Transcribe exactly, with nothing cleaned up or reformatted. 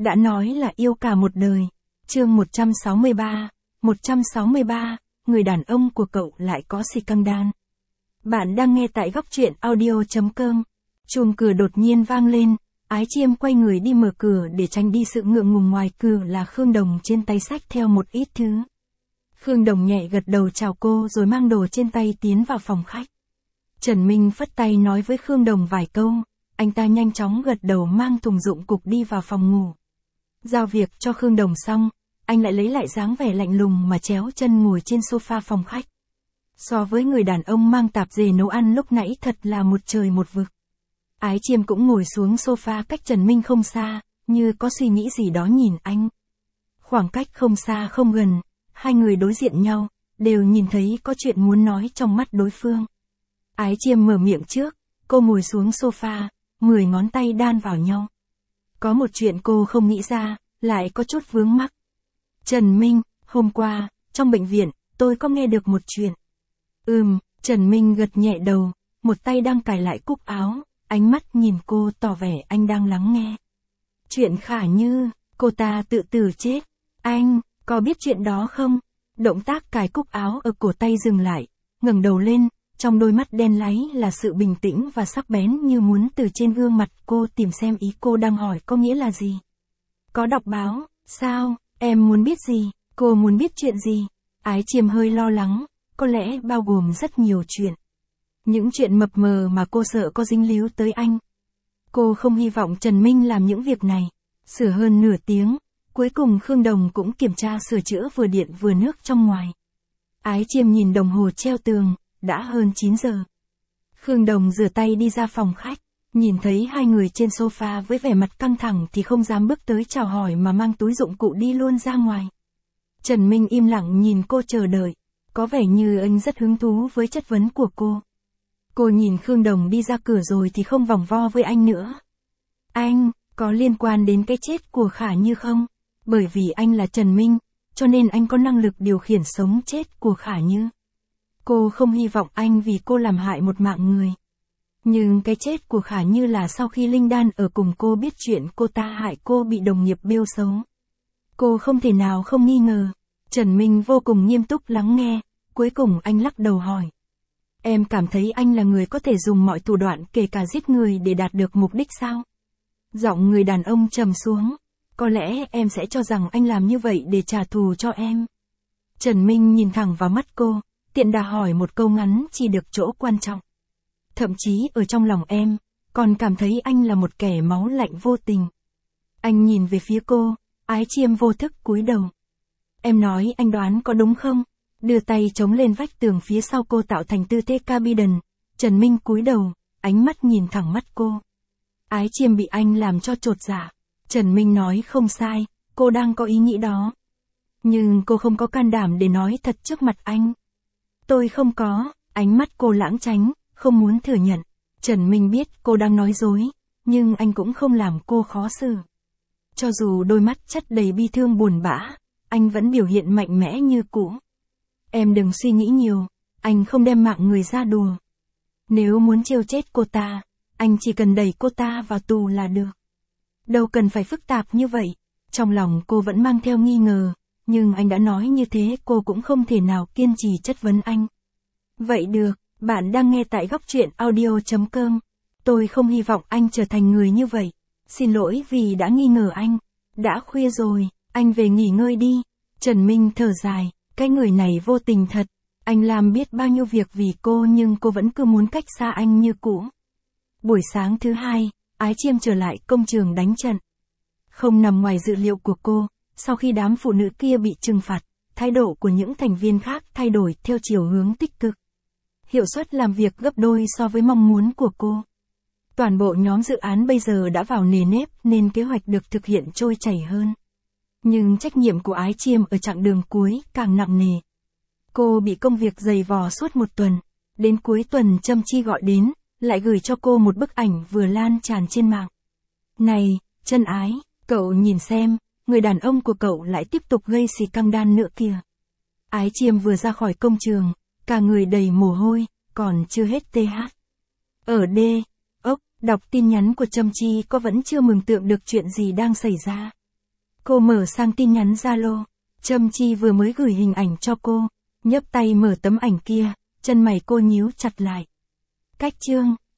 đã nói là yêu cả một đời. Chương một trăm sáu mươi ba, một trăm sáu mươi ba, người đàn ông của cậu lại có scandal. Bạn đang nghe tại góc truyện audio chấm com. Chuông cửa đột nhiên vang lên, Ái Chiêm quay người đi mở cửa để tránh đi sự ngượng ngùng ngoài cửa là Khương Đồng trên tay xách theo một ít thứ. Khương Đồng nhẹ gật đầu chào cô rồi mang đồ trên tay tiến vào phòng khách. Trần Minh phất tay nói với Khương Đồng vài câu, anh ta nhanh chóng gật đầu mang thùng dụng cục đi vào phòng ngủ. Giao việc cho Khương Đồng xong, anh lại lấy lại dáng vẻ lạnh lùng mà chéo chân ngồi trên sofa phòng khách. So với người đàn ông mang tạp dề nấu ăn lúc nãy thật là một trời một vực. Ái Chiêm cũng ngồi xuống sofa cách Trần Minh không xa, như có suy nghĩ gì đó nhìn anh. Khoảng cách không xa không gần, hai người đối diện nhau, đều nhìn thấy có chuyện muốn nói trong mắt đối phương. Ái Chiêm mở miệng trước, cô ngồi xuống sofa, mười ngón tay đan vào nhau. Có một chuyện cô không nghĩ ra, lại có chút vướng mắc. Trần Minh, hôm qua, trong bệnh viện, tôi có nghe được một chuyện. Ừm, Trần Minh gật nhẹ đầu, một tay đang cài lại cúc áo, ánh mắt nhìn cô tỏ vẻ anh đang lắng nghe. Chuyện Khả Như, cô ta tự tử chết. Anh, có biết chuyện đó không? Động tác cài cúc áo ở cổ tay dừng lại, ngẩng đầu lên, trong đôi mắt đen láy là sự bình tĩnh và sắc bén như muốn từ trên gương mặt cô tìm xem ý cô đang hỏi có nghĩa là gì. Có đọc báo, sao, em muốn biết gì, cô muốn biết chuyện gì? Ái Chiêm hơi lo lắng, có lẽ bao gồm rất nhiều chuyện. Những chuyện mập mờ mà cô sợ có dính líu tới anh. Cô không hy vọng Trần Minh làm những việc này. Sửa hơn nửa tiếng, cuối cùng Khương Đồng cũng kiểm tra sửa chữa vừa điện vừa nước trong ngoài. Ái Chiêm nhìn đồng hồ treo tường, đã hơn chín giờ. Khương Đồng rửa tay đi ra phòng khách, nhìn thấy hai người trên sofa với vẻ mặt căng thẳng thì không dám bước tới chào hỏi mà mang túi dụng cụ đi luôn ra ngoài. Trần Minh im lặng nhìn cô chờ đợi, có vẻ như anh rất hứng thú với chất vấn của cô. Cô nhìn Khương Đồng đi ra cửa rồi thì không vòng vo với anh nữa. Anh, có liên quan đến cái chết của Khả Như không? Bởi vì anh là Trần Minh, cho nên anh có năng lực điều khiển sống chết của Khả Như. Cô không hy vọng anh vì cô làm hại một mạng người. Nhưng cái chết của Khả Như là sau khi Linh Đan ở cùng cô biết chuyện cô ta hại cô bị đồng nghiệp bêu xấu. Cô không thể nào không nghi ngờ. Trần Minh vô cùng nghiêm túc lắng nghe, cuối cùng anh lắc đầu hỏi. Em cảm thấy anh là người có thể dùng mọi thủ đoạn kể cả giết người để đạt được mục đích sao? Giọng người đàn ông trầm xuống. Có lẽ em sẽ cho rằng anh làm như vậy để trả thù cho em. Trần Minh nhìn thẳng vào mắt cô, tiện đà hỏi một câu ngắn chỉ được chỗ quan trọng. Thậm chí ở trong lòng em, còn cảm thấy anh là một kẻ máu lạnh vô tình. Anh nhìn về phía cô, Ái Chiêm vô thức cúi đầu. Em nói anh đoán có đúng không? Đưa tay chống lên vách tường phía sau cô tạo thành tư thế Carbidon. Trần Minh cúi đầu, ánh mắt nhìn thẳng mắt cô. Ái Chiêm bị anh làm cho chột dạ. Trần Minh nói không sai, cô đang có ý nghĩ đó. Nhưng cô không có can đảm để nói thật trước mặt anh. Tôi không có, ánh mắt cô lãng tránh, không muốn thừa nhận. Trần Minh biết cô đang nói dối, nhưng anh cũng không làm cô khó xử. Cho dù đôi mắt chất đầy bi thương buồn bã, anh vẫn biểu hiện mạnh mẽ như cũ. Em đừng suy nghĩ nhiều, anh không đem mạng người ra đùa. Nếu muốn trêu chết cô ta, anh chỉ cần đẩy cô ta vào tù là được. Đâu cần phải phức tạp như vậy. Trong lòng cô vẫn mang theo nghi ngờ, nhưng anh đã nói như thế cô cũng không thể nào kiên trì chất vấn anh. Vậy được, bạn đang nghe tại góc truyện audio chấm com. Tôi không hy vọng anh trở thành người như vậy. Xin lỗi vì đã nghi ngờ anh. Đã khuya rồi, anh về nghỉ ngơi đi. Trần Minh thở dài, cái người này vô tình thật. Anh làm biết bao nhiêu việc vì cô nhưng cô vẫn cứ muốn cách xa anh như cũ. Buổi sáng thứ hai, Ái Chiêm trở lại công trường đánh trận. Không nằm ngoài dự liệu của cô, sau khi đám phụ nữ kia bị trừng phạt, thái độ của những thành viên khác thay đổi theo chiều hướng tích cực. Hiệu suất làm việc gấp đôi so với mong muốn của cô. Toàn bộ nhóm dự án bây giờ đã vào nề nếp nên kế hoạch được thực hiện trôi chảy hơn. Nhưng trách nhiệm của Ái Chiêm ở chặng đường cuối càng nặng nề. Cô bị công việc dày vò suốt một tuần. Đến cuối tuần Trâm Chi gọi đến, lại gửi cho cô một bức ảnh vừa lan tràn trên mạng. Này, chân ái, cậu nhìn xem, người đàn ông của cậu lại tiếp tục gây xì căng đan nữa kìa. Ái Chiêm vừa ra khỏi công trường, cả người đầy mồ hôi, còn chưa hết tê hát. Ở D, ốc, đọc tin nhắn của Trâm Chi có vẫn chưa mường tượng được chuyện gì đang xảy ra. Cô mở sang tin nhắn Zalo. Trâm Chi vừa mới gửi hình ảnh cho cô. Nhấp tay mở tấm ảnh kia, chân mày cô nhíu chặt lại. Cách chương.